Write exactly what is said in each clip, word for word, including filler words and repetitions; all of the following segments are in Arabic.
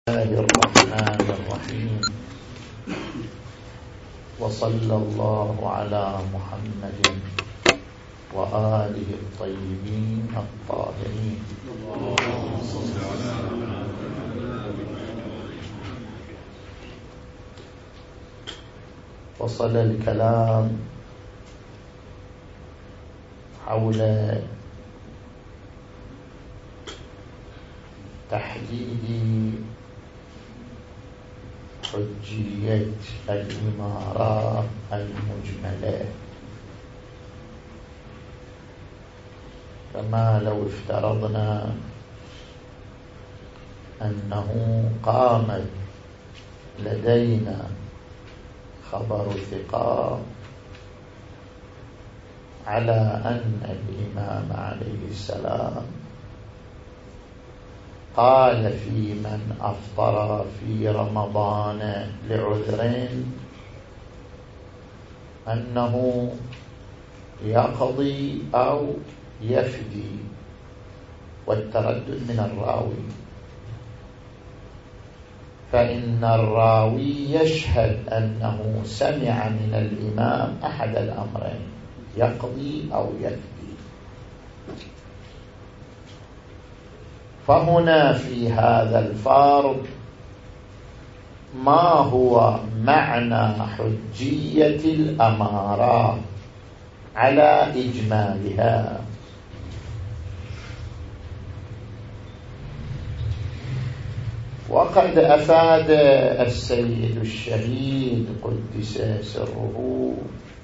الله الرحمن الرحيم. وصلى الله على محمد وآله الطيبين الطاهرين. وصل الكلام حول تحديد حجية الإمارة المجملة، كما لو افترضنا أنه قامت لدينا خبر ثقة على أن الإمام عليه السلام قال في من أفطر في رمضان لعذر أنه يقضي أو يفدي، والتردد من الراوي، فإن الراوي يشهد أنه سمع من الإمام أحد الأمرين، يقضي أو يفدي. فهنا في هذا الفرض ما هو معنى حجية الأمارة على إجمالها؟ وقد أفاد السيد الشهيد قدس سره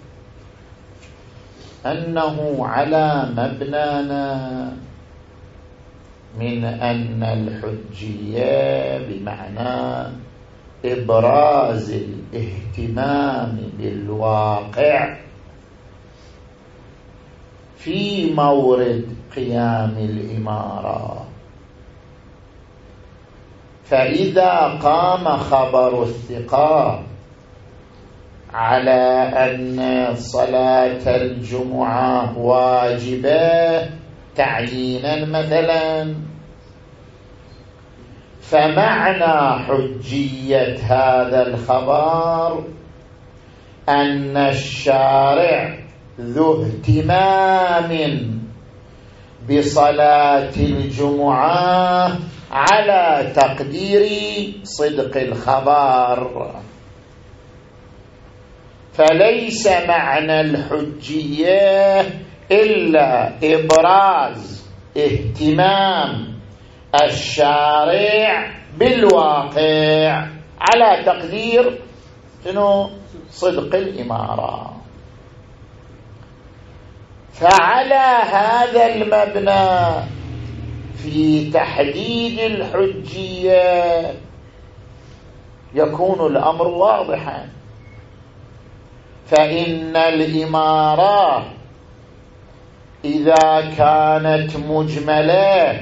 أنه على مبنانا من أن الحجية بمعنى إبراز الاهتمام بالواقع في مورد قيام الإمارة. فإذا قام خبر الثقة على أن صلاة الجمعة واجبة تعيينا مثلا، فمعنى حجية هذا الخبر أن الشارع ذو اهتمام بصلاة الجمعة على تقدير صدق الخبر. فليس معنى الحجية إلا إبراز اهتمام الشارع بالواقع على تقدير شنو؟ صدق الإمارة. فعلى هذا المبنى في تحديد الحجية يكون الأمر واضحا، فإن الإمارة إذا كانت مجملة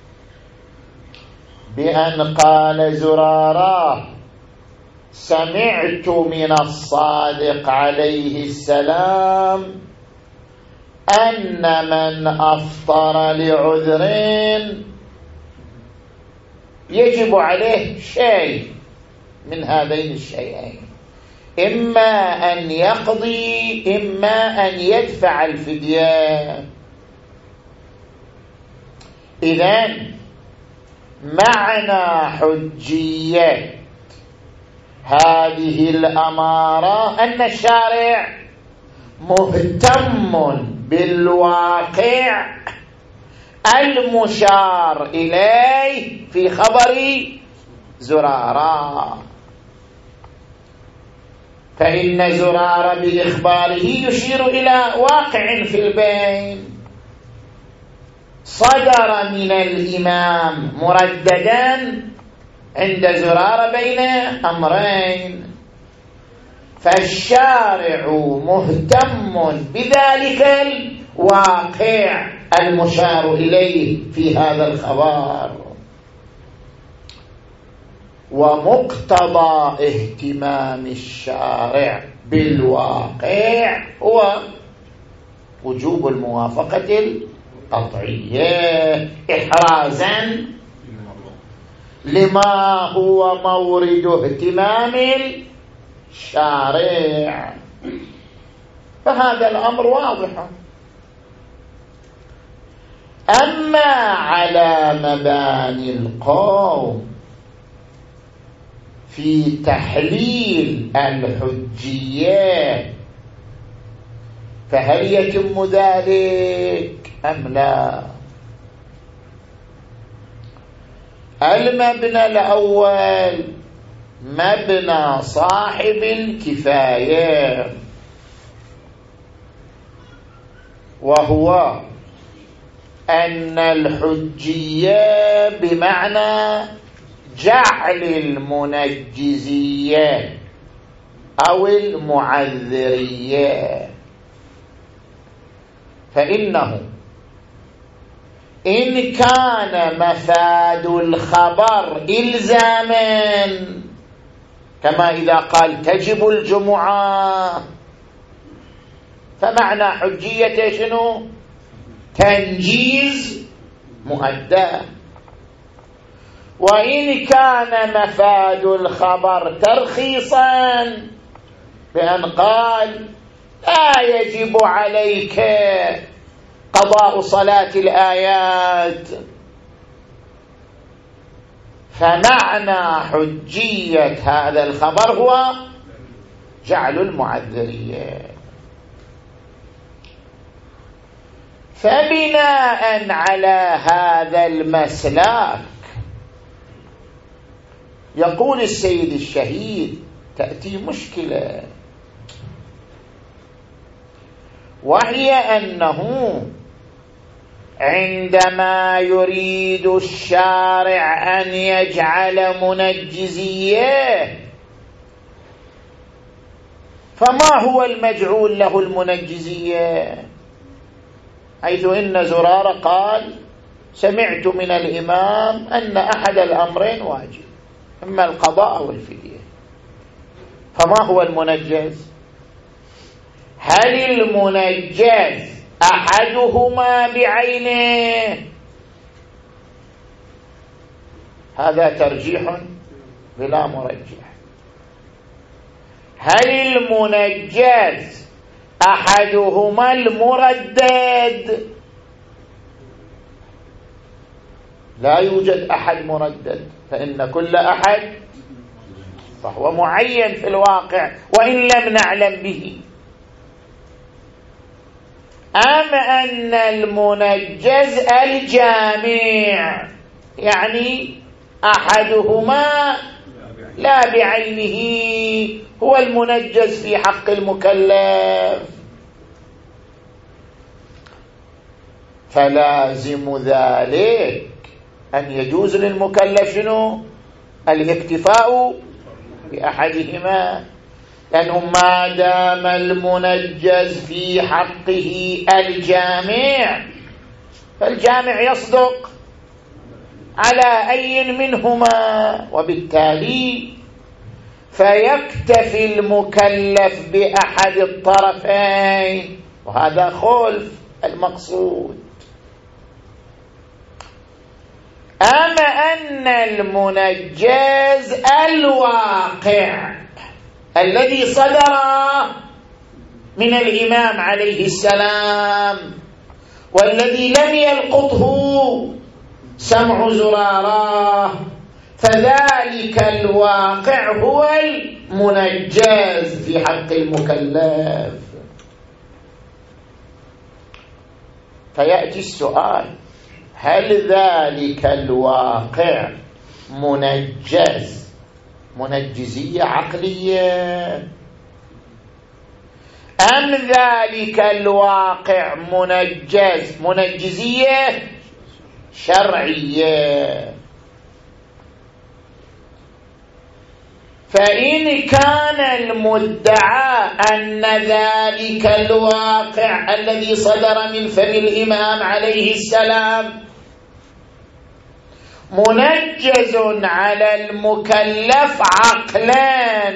بأن قال زرارة سمعت من الصادق عليه السلام أن من أفطر لعذر يجب عليه شيء من هذين الشيئين، إما أن يقضي إما أن يدفع الفدية. إذن معنى حجية هذه الأمارة أن الشارع مهتم بالواقع المشار إليه في خبر زرارة، فإن زرارة بإخباره يشير إلى واقع في البين صدر من الإمام مرددا عند زرارة بين أمرين، فالشارع مهتم بذلك الواقع المشار إليه في هذا الخبر. ومقتضى اهتمام الشارع بالواقع هو وجوب الموافقة القطعية إحرازا لما هو مورد اهتمام الشارع، فهذا الأمر واضح. أما على مباني القوم في تحليل الحجية فهل يتم ذلك أم لا؟ المبنى الأول مبنى صاحب الكفاية، وهو أن الحجية بمعنى جعل المنجزية أو المعذرية، فإنه إن كان مفاد الخبر إلزاما كما إذا قال تجب الجمعة، فمعنى حجية شنو؟ تنجيز مؤدى. وإن كان مفاد الخبر ترخيصا بأن قال لا يجب عليك قضاء صلاة الآيات، فمعنى حجية هذا الخبر هو جعل المعذرية. فبناء على هذا المسلك يقول السيد الشهيد تأتي مشكلة، وهي أنه عندما يريد الشارع أن يجعل منجزية، فما هو المجعول له المنجزية؟ حيث إن زرارة قال سمعت من الإمام أن أحد الأمرين واجب، إما القضاء أو الفدية، فما هو المنجز؟ هل المنجز أحدهما بعينه؟ هذا ترجيح بلا مرجح. هل المنجز أحدهما المردد؟ لا يوجد أحد مردد، فإن كل أحد فهو معين في الواقع وإن لم نعلم به. أم أن المنجز الجامع، يعني أحدهما لا بعينه هو المنجز في حق المكلف، فلازم ذلك أن يجوز للمكلف شنو؟ الاكتفاء بأحدهما، لأنه ما دام المنجز في حقه الجامع فالجامع يصدق على أي منهما، وبالتالي فيكتفي المكلف بأحد الطرفين، وهذا خلف المقصود. أما أن المنجز الواقع الذي صدر من الإمام عليه السلام والذي لم يلقطه سمع زرارة، فذلك الواقع هو المنجز في حق المكلف. فيأتي السؤال: هل ذلك الواقع منجز منجزية عقلية، أم ذلك الواقع منجز منجزية شرعية؟ فإن كان المدعى أن ذلك الواقع الذي صدر من فم الإمام عليه السلام منجز على المكلف عقلا،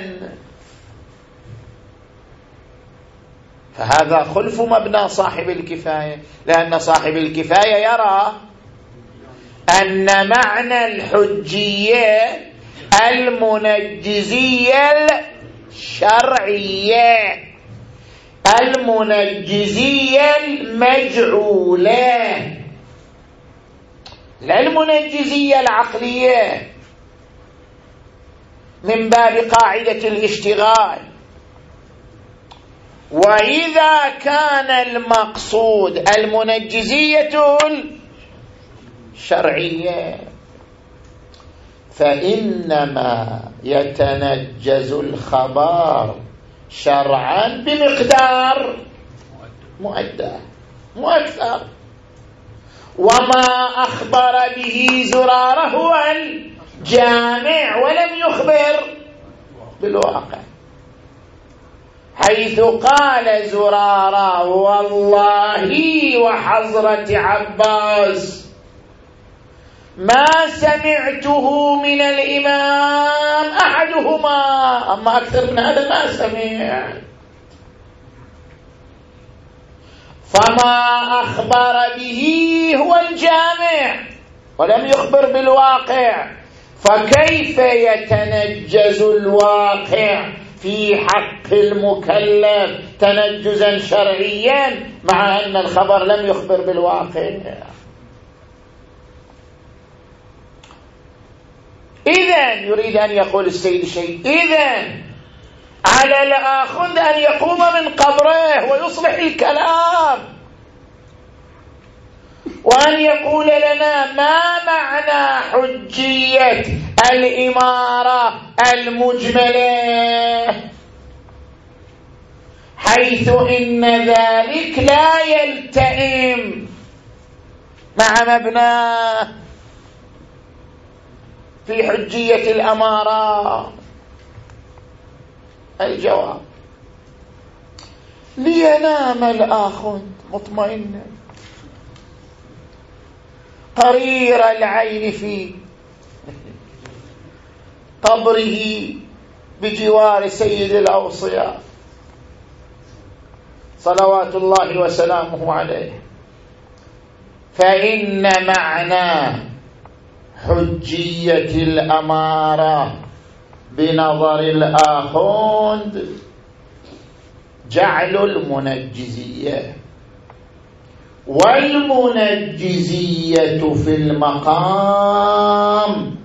فهذا خلف مبنى صاحب الكفاية، لأن صاحب الكفاية يرى أن معنى الحجية المنجزية الشرعية، المنجزية المجعولة، لا المنجزية العقلية من باب قاعدة الاشتغال. وإذا كان المقصود المنجزية الشرعية فإنما يتنجز الخبر شرعا بمقدار مؤدى مو أكثر. وما أخبر به زرارة هو الجامع ولم يخبر بالواقع، حيث قال زرارة والله وحضرة عباس ما سمعته من الإمام أحدهما، أما أكثر من هذا ما سمع. فما أخبر به هو الجامع ولم يخبر بالواقع، فكيف يتنجز الواقع في حق المكلف تنجزا شرعيا مع أن الخبر لم يخبر بالواقع؟ إذن يريد أن يقول السيد شيء، إذن على الآخذ أن يقوم من قبره ويصلح الكلام وأن يقول لنا ما معنى حجية الإمارة المجملة، حيث إن ذلك لا يلتئم مع مبناه في حجية الأمارة. الجواب: لينام الآخذ مطمئنا قرير العين في قبره بجوار سيد الأوصياء صلوات الله وسلامه عليه، فإن معنى حجية الأمارة بنظر الآخوند جعل المنجزية، والمنجزية في المقام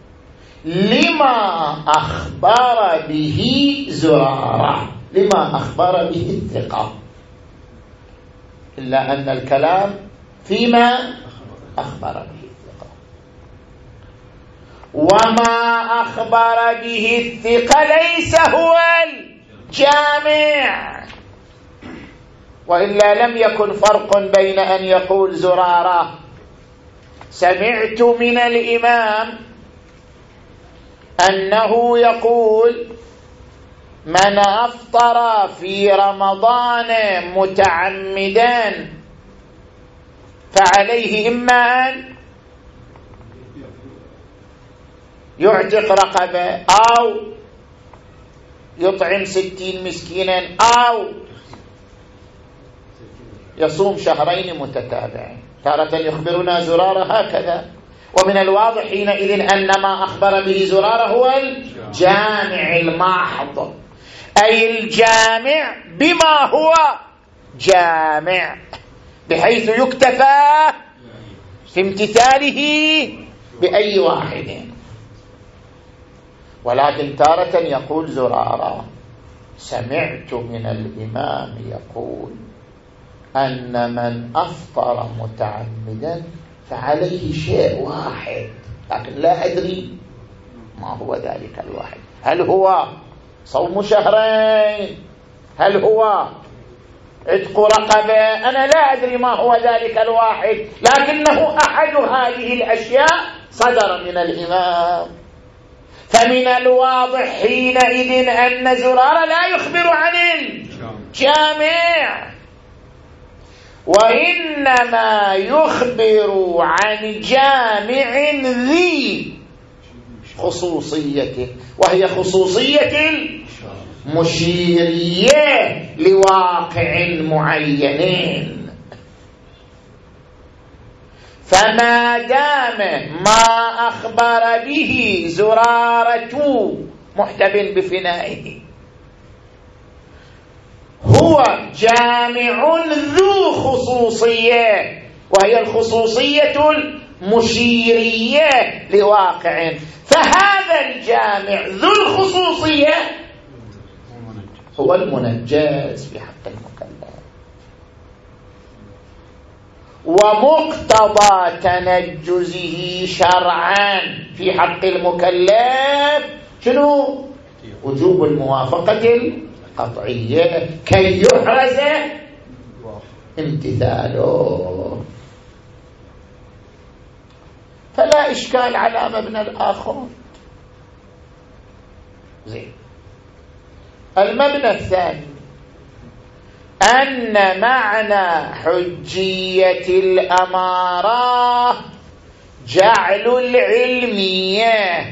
لما أخبر به زرارة، لما أخبر به الثقة، إلا أن الكلام فيما أخبر به الثقة. وما أخبر به الثقة ليس هو الجامع، وإلا لم يكن فرق بين أن يقول زرارة سمعت من الإمام أنه يقول من أفطر في رمضان متعمدا فعليه إما أن يعتق رقبة أو يطعم ستين مسكينا أو يصوم شهرين متتابعين. تارة يخبرنا زرارة هكذا، ومن الواضح حينئذ أن ما أخبر به زرارة هو الجامع المحض، أي الجامع بما هو جامع، بحيث يكتفى في امتثاله بأي واحد. ولكن تارة يقول زرارة سمعت من الإمام يقول أن من أفطر متعمدا فعليه شيء واحد، لكن لا أدري ما هو ذلك الواحد، هل هو صوم شهرين، هل هو عتق رقبة، أنا لا أدري ما هو ذلك الواحد، لكنه أحد هذه الأشياء صدر من الإمام. فمن الواضح حينئذ أن زرارة لا يخبر عن الجامع، وإنما يخبر عن جامع ذي خصوصيته، وهي خصوصية المشيرية لواقع معين. فما دام ما أخبر به زرارة محتب بفنائه هو جامع ذو خصوصية، وهي الخصوصية المشيرية لواقع، فهذا الجامع ذو الخصوصية هو المنجز في حق المكلف. ومقتضى تنجزه شرعا في حق المكلف شنو؟ وجوب الموافقة القطعية كي يحرز امتثاله. فلا إشكال على مبنى الآخر. زين. المبنى الثاني أن معنى حجية الأمارة جعل العلمية،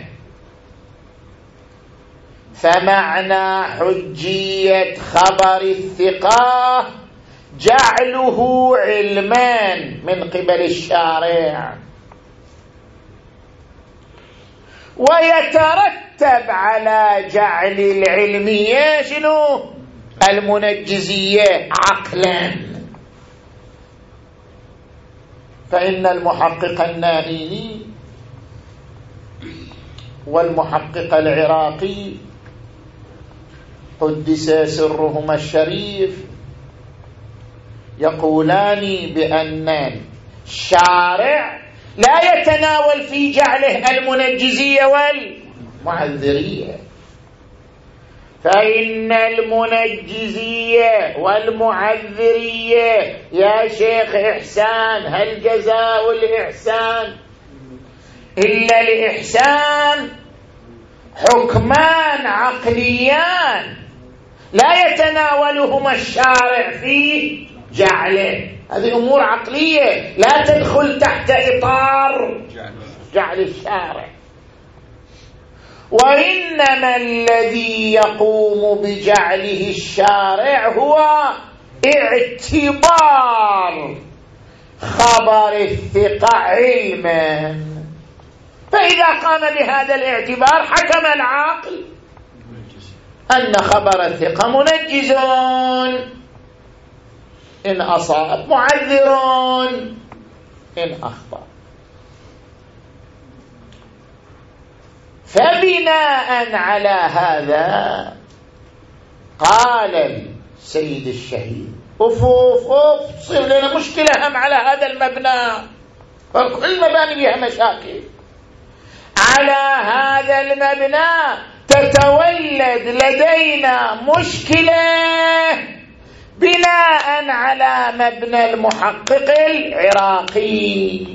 فمعنى حجية خبر الثقة جعله علمان من قبل الشارع، ويترتب على جعل العلمية شنو؟ المنجزية عقلا. فإن المحقق النائيني والمحقق العراقي قدس سرهما الشريف يقولان بأن الشارع لا يتناول في جعله المنجزية والمعذرية، فإن المنجزية والمعذرية يا شيخ إحسان هل جزاء الإحسان إلا الإحسان حكمان عقليان لا يتناولهما الشارع في جعله. هذه أمور عقلية لا تدخل تحت إطار جعل الشارع. وإنما الذي يقوم بجعله الشارع هو اعتبار خبر الثقة علما، فإذا قام بهذا الاعتبار حكم العقل أن خبر الثقة منجز إن أصاب، معذر إن أخطأ. فبناء على هذا قال السيد الشهيد أوف أوف أوف تصير لنا مشكلة هم على هذا المبنى، فكل مباني بها مشاكل. على هذا المبنى تتولد لدينا مشكلة بناء على مبنى المحقق العراقي.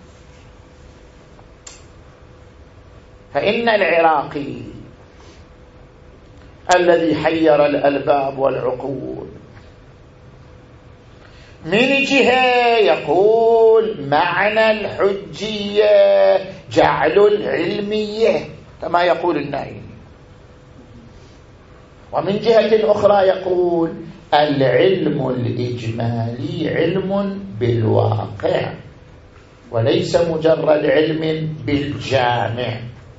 فإن العراقي الذي حير الألباب والعقول من جهة يقول معنى الحجية جعل العلمية كما يقول النائي، ومن جهة أخرى يقول العلم الإجمالي علم بالواقع وليس مجرد علم بالجامع.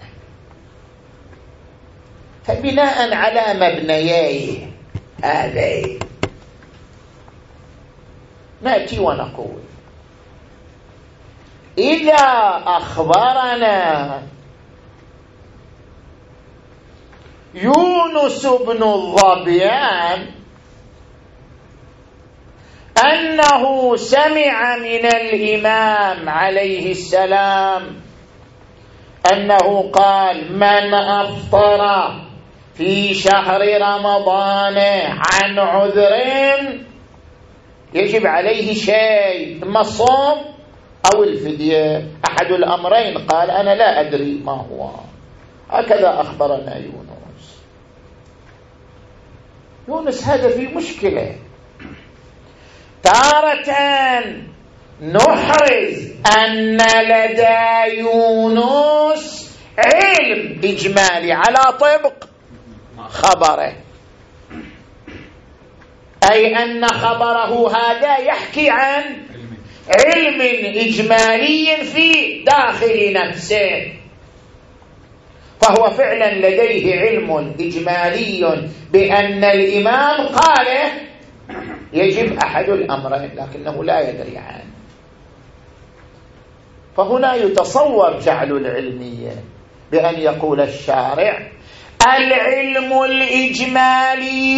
فبناء على مبنييه هذين نأتي ونقول إذا أخبرنا يونس بن الظبيان أنه سمع من الإمام عليه السلام أنه قال من أفطر في شهر رمضان عن عذر يجب عليه شيء، إما الصوم أو الفدية، أحد الأمرين. قال أنا لا أدري ما هو. هكذا أخبرنا يونس. يونس هذا في مشكلة. تارة نحرز أن لدى يونس علم إجمالي على طبق خبره، أي أن خبره هذا يحكي عن علم إجمالي في داخل نفسه، فهو فعلا لديه علم إجمالي بأن الإمام قال يجب أحد الأمرين لكنه لا يدري عنه. فهنا يتصور جعل العلمية بأن يقول الشارع العلم الإجمالي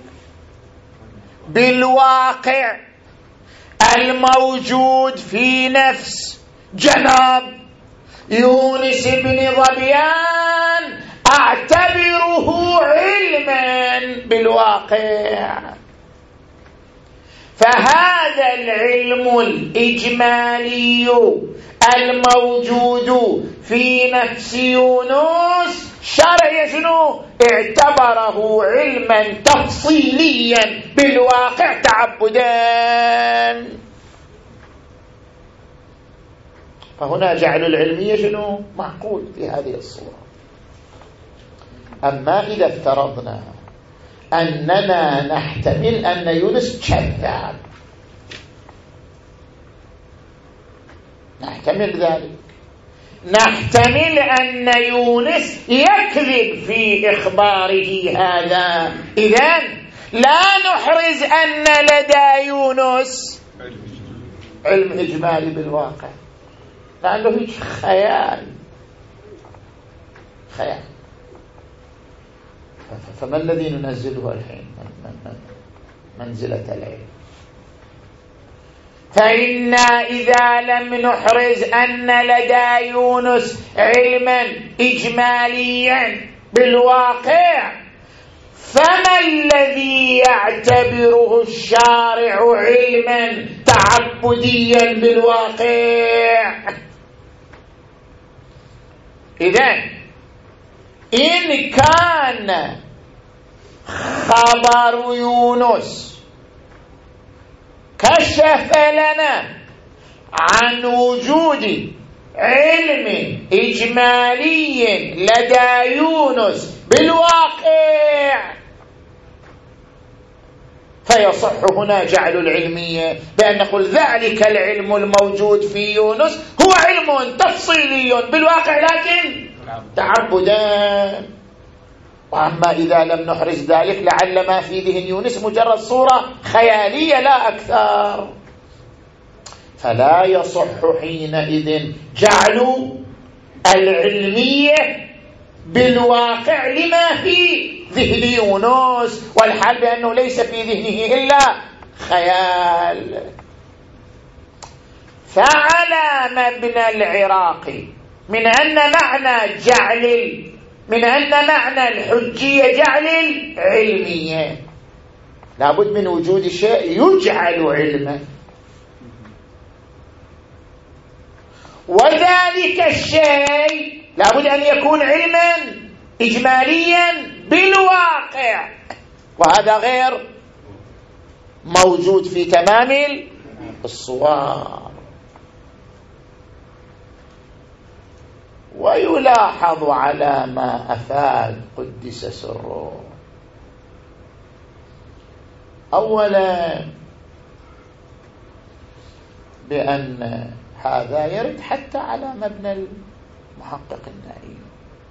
بالواقع الموجود في نفس جناب يونس بن ظبيان أعتبره علما بالواقع. فهذا العلم الإجمالي الموجود في نفس يونس شرع شنو؟ اعتبره علما تفصيليا بالواقع تعبدا. فهنا جعل العلمية شنو؟ معقول في هذه الصورة. أما إذا افترضنا أننا نحتمل أن يونس كذاب، نحتمل ذلك، نحتمل أن يونس يكذب في إخباره هذا، إذن لا نحرز أن لدى يونس علم إجمالي بالواقع، لأنه هيك خيال خيال. فما الذي ننزله الحين منزلة العلم؟ فإنا إذا لم نحرز أن لدى يونس علما إجماليا بالواقع، فما الذي يعتبره الشارع علما تعبديا بالواقع؟ إذن إن كان خبر يونس كشف لنا عن وجود علم إجمالي لدى يونس بالواقع، فيصح هنا جعل العلمية بأن نقول ذلك العلم الموجود في يونس هو علم تفصيلي بالواقع لكن تعبدا. وأما إذا لم نحرز ذلك لعل ما في ذهن يونس مجرد صورة خيالية لا أكثر، فلا يصح حينئذ جعل العلمية بالواقع لما في ذهن يونس، والحال بأنه ليس في ذهنه إلا خيال. فعلى مبنى العراقي من أن معنى جعل من أن معنى الحجية جعل العلمية لابد من وجود شيء يجعل علما، وذلك الشيء لابد أن يكون علما إجماليا بالواقع، وهذا غير موجود في تمام الصور. ويلاحظ على ما أفاد قدس سره أولا بأن هذا يرد حتى على مبنى المحقق النائي.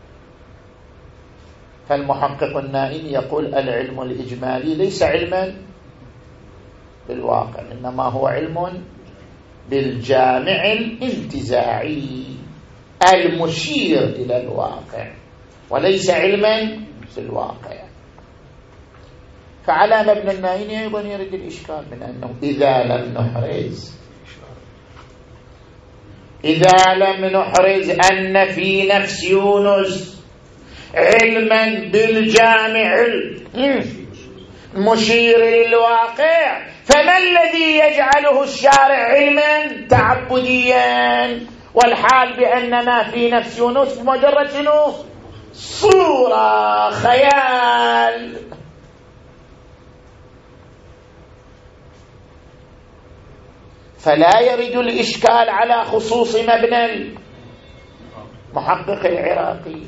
فالمحقق النائي يقول العلم الإجمالي ليس علما بالواقع، إنما هو علم بالجامع الانتزاعي المشير إلى الواقع، وليس علما بالواقع. فعلى مبنى النائي أيضا يرد الإشكال من أنه إذا لم نحرز إذا لم نحرز أن في نفس يونس علما بالجامع المشير للواقع، فما الذي يجعله الشارع علما تعبديا، والحال بأن ما في نفس يونس مجرد شنو؟ صورة خيال. فلا يرد الإشكال على خصوص مبنى المحقق العراقي.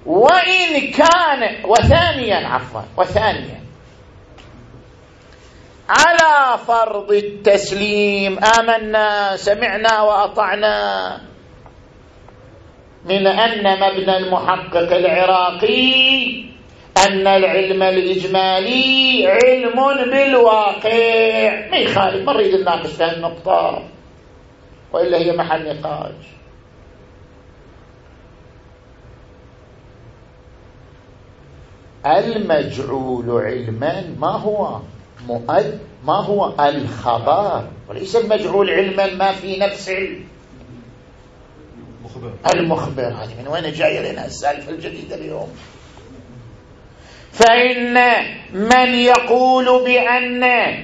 وإن كان وثانيا عفوا وثانيا على فرض التسليم آمنا سمعنا وأطعنا من أن مبنى المحقق العراقي أن العلم الإجمالي علم بالواقع ما يخالف، ما نريد نناقش في النقطة وإلا هي محل نقاش. المجعول علما ما هو مؤد ما هو الخبر، وليس المجعول علما ما في نفس المخبر. هذه من وين جاي لنا السالفة الجديدة اليوم؟ فإن من يقول بأن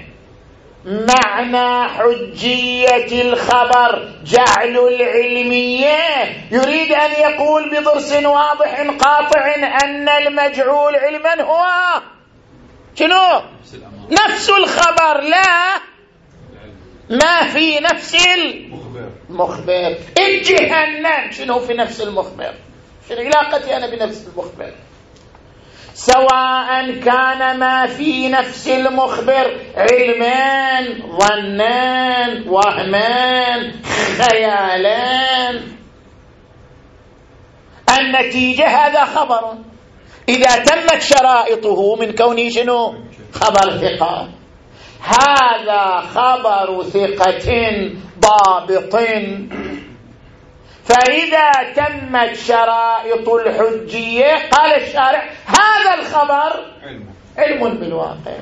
معنى حجية الخبر جعل العلمية يريد أن يقول بضرس واضح قاطع أن المجعول علما هو شنو؟ نفس الخبر لا ما في نفس المخبر. الجهنم شنو في نفس المخبر؟ شنو علاقتي أنا بنفس المخبر؟ سواء كان ما في نفس المخبر علمان ظنان وهمان خيالان، النتيجة هذا خبر إذا تمت شرائطه من كونه شنو؟ خبر ثقة. هذا خبر ثقة ضابط، فإذا تمت شرائط الحجية قال الشارع هذا الخبر علم بالواقع،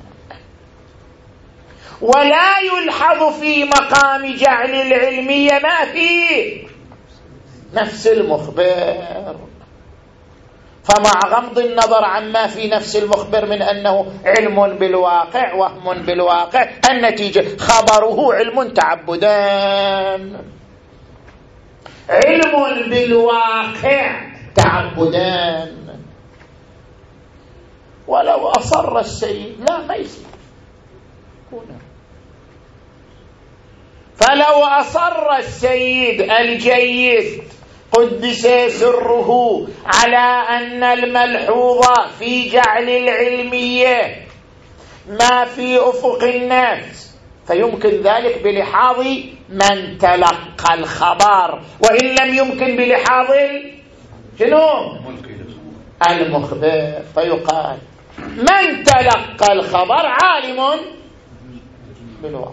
ولا يلحظ في مقام جعل العلمية ما في نفس المخبر. فمع غمض النظر عما في نفس المخبر من أنه علم بالواقع وهم بالواقع، النتيجة خبره علم تعبدان، علم بالواقع تعبدان. ولو أصر السيد لا ما يصير هنا. فلو أصر السيد الجيد قدس سره على أن الملحوظ في جعل العلمية ما في أفق النفس، فيمكن ذلك بلحاظ من تلقى الخبر، وإن لم يمكن بلحاظ شنو؟ المخبر. فيقال من تلقى الخبر عالم بالواقع،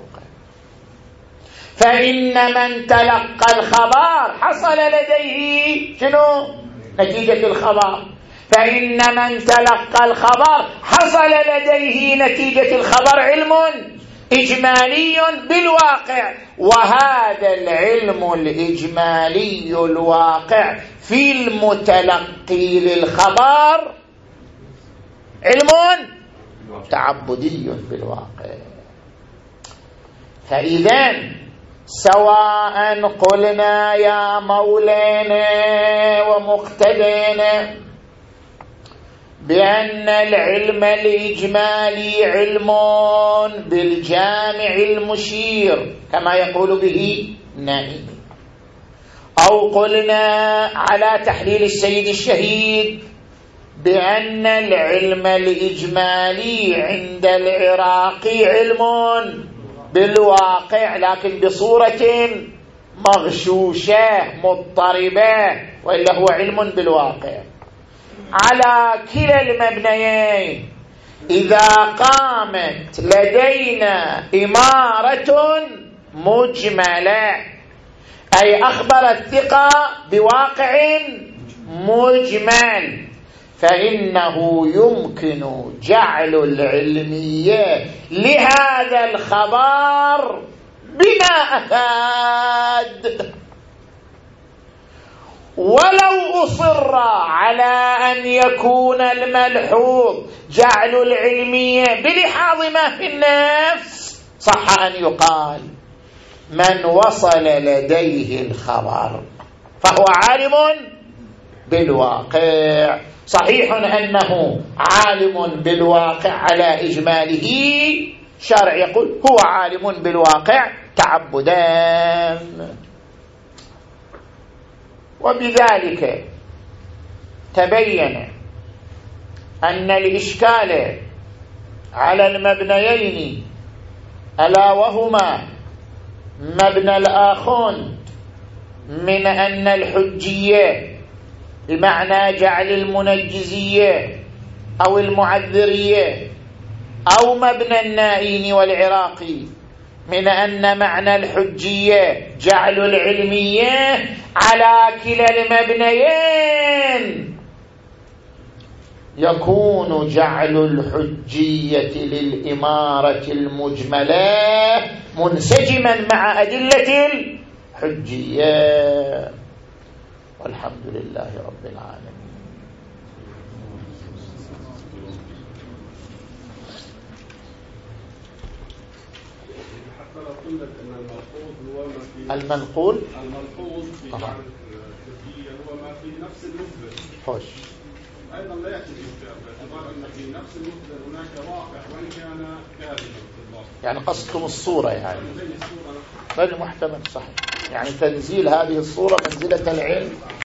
فإن من تلقى الخبر حصل لديه شنو؟ نتيجة الخبر. فإن من تلقى الخبر حصل لديه نتيجة الخبر علم إجمالي بالواقع، وهذا العلم الإجمالي الواقع في المتلقي للخبر علم تعبدي بالواقع. فإذا سواء قلنا يا مولانا ومقتدينا بأن العلم الإجمالي علم بالجامع المشير كما يقول به نائم، أو قلنا على تحليل السيد الشهيد بأن العلم الإجمالي عند العراقي علم بالواقع لكن بصورة مغشوشة مضطربة، وإلا هو علم بالواقع. على كلا المبنيين إذا قامت لدينا إمارة مجملة أي أخبر الثقة بواقع مجمل، فإنه يمكن جعل العلمية لهذا الخبر بما أفاد. ولو أصر على أن يكون الملحوظ جعل العلمية بلحاظ ما في النفس، صح أن يقال من وصل لديه الخبر فهو عالم بالواقع. صحيح أنه عالم بالواقع على إجماله، شرع يقول هو عالم بالواقع تعبدان. وبذلك تبين أن الإشكال على المبنيين ألا وهما مبنى الآخوند من أن الحجية بمعنى جعل المنجزية أو المعذرية، أو مبنى النائين والعراقي من أن معنى الحجية جعل العلمية، على كلا المبنيين يكون جعل الحجية للإمارة المجملة منسجما مع أدلة الحجية. والحمد لله رب العالمين. حتى لو قلنا أن الملحوظ هو ما في المنقول الملحوظ في جعل الحجية هو ما في نفس المثبت، خوش أيضا لا يأتي باعتبار أن في نفس المثبت هناك واقع وإن كان كاذبا. يعني قصدكم الصورة، يعني بل محتمل صحيح، يعني تنزيل هذه الصورة منزلة العلم